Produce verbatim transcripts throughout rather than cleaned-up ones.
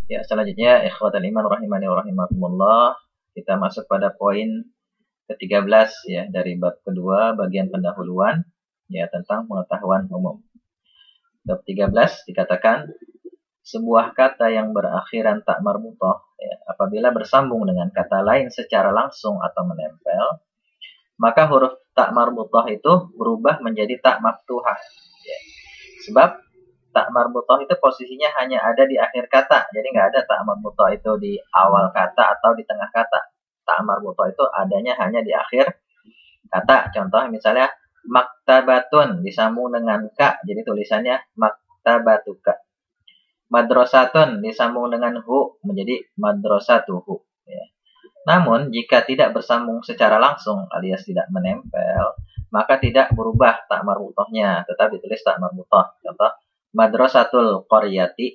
Ya, selanjutnya ikhwatal iman rahimani wa rahimakumullah, kita masuk pada poin ke tiga belas ya dari bab kedua bagian pendahuluan ya tentang pengetahuan umum. Bab tiga belas dikatakan sebuah kata yang berakhiran tak marbutah ya, apabila bersambung dengan kata lain secara langsung atau menempel, maka huruf tak marbutah itu berubah menjadi tak maftuhah ya. Sebab tak marbutah itu posisinya hanya ada di akhir kata. Jadi nggak ada tak marbutah itu di awal kata atau di tengah kata. Tak marbutah itu adanya hanya di akhir kata. Contoh misalnya maktabatun disambung dengan ka, jadi tulisannya maktabatuka. Madrasatun disambung dengan hu menjadi madrasatuhu ya. Namun jika tidak bersambung secara langsung alias tidak menempel, maka tidak berubah tak marbutahnya, tetap ditulis tak marbutah. Contoh madrasatul qaryati,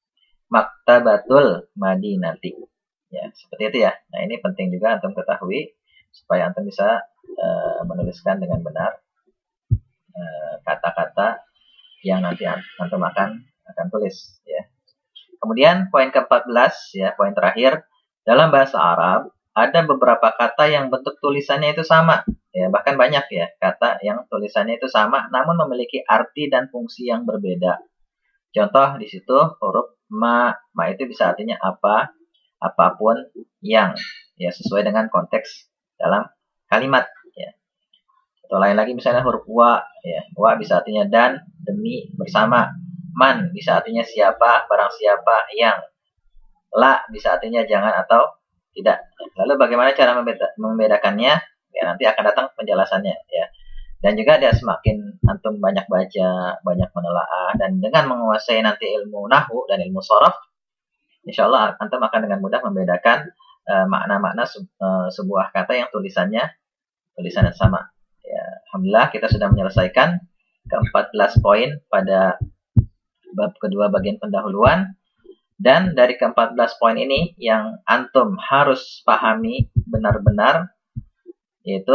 maktabatul madinati. Ya, seperti itu ya. Nah, ini penting juga antum ketahui supaya antum bisa uh, menuliskan dengan benar kata-kata uh, yang nanti antum akan akan tulis ya. Kemudian poin ke empat belas ya, poin terakhir, dalam bahasa Arab ada beberapa kata yang bentuk tulisannya itu sama ya, bahkan banyak ya kata yang tulisannya itu sama namun memiliki arti dan fungsi yang berbeda. Contoh di situ huruf ma, ma itu bisa artinya apa, apapun yang ya sesuai dengan konteks dalam kalimat ya. Atau lain lagi misalnya huruf wa ya, wa bisa artinya dan, demi, bersama. Man bisa artinya siapa, barang siapa, yang. La bisa artinya jangan atau tidak. Lalu bagaimana cara membeda membedakannya? Ya nanti akan datang penjelasannya ya. Dan juga dia semakin antum banyak baca, banyak menelaah, dan dengan menguasai nanti ilmu nahwu dan ilmu sharaf, insya Allah antum akan dengan mudah membedakan makna-makna uh, uh, sebuah kata yang tulisannya tulisannya sama. Ya, alhamdulillah kita sudah menyelesaikan ke empat belas poin pada bab kedua bagian pendahuluan. Dan dari ke empat belas poin ini yang antum harus pahami benar-benar yaitu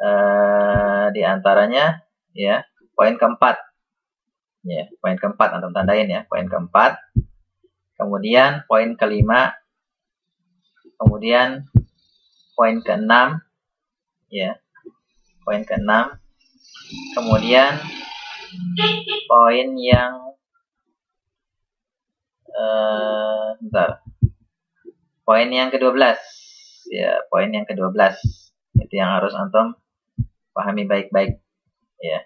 uh, diantaranya ya poin keempat ya, poin keempat antum tandain ya, poin keempat, kemudian poin kelima, kemudian poin keenam ya, poin keenam, kemudian poin yang Uh, bentar. Poin yang kedua belas ya, poin yang kedua belas itu yang harus antum pahami baik-baik ya.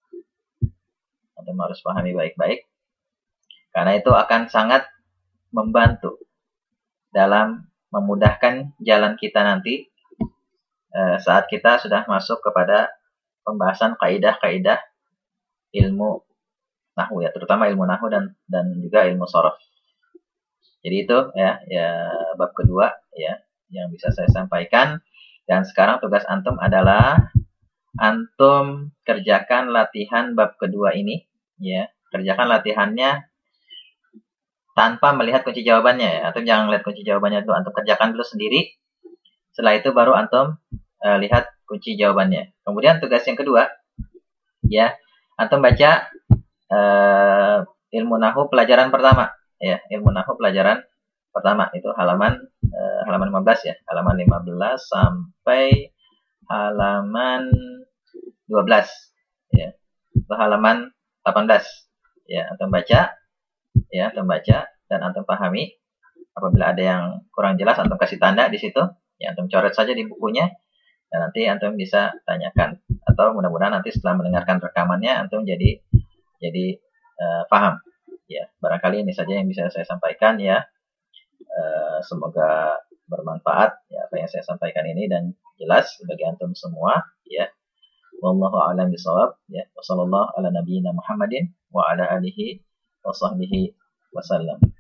Antum harus pahami baik-baik karena itu akan sangat membantu dalam memudahkan jalan kita nanti uh, saat kita sudah masuk kepada pembahasan kaidah-kaidah ilmu nahwu ya, terutama ilmu nahwu dan dan juga ilmu sharaf. Jadi itu ya ya bab kedua ya yang bisa saya sampaikan, dan sekarang tugas antum adalah antum kerjakan latihan bab kedua ini ya. Kerjakan latihannya tanpa melihat kunci jawabannya ya. Antum jangan lihat kunci jawabannya itu, antum kerjakan dulu sendiri. Setelah itu baru antum uh, lihat kunci jawabannya. Kemudian tugas yang kedua ya, antum baca Uh, ilmu nahwu pelajaran pertama ya, ilmu nahwu pelajaran pertama itu halaman uh, halaman lima belas ya, halaman lima belas sampai halaman dua belas ya, atau halaman delapan belas ya, antum baca ya, antum baca dan antum pahami. Apabila ada yang kurang jelas antum kasih tanda di situ ya, antum coret saja di bukunya dan nanti antum bisa tanyakan, atau mudah-mudahan nanti setelah mendengarkan rekamannya antum jadi jadi uh, paham ya. Barangkali ini saja yang bisa saya sampaikan ya. Uh, semoga bermanfaat ya apa yang saya sampaikan ini dan jelas bagi antum semua ya. Wallahu a'lam bishawab ya. Wassallallahu ala nabiyyina Muhammadin wa ala alihi wa sahbihi wasallam.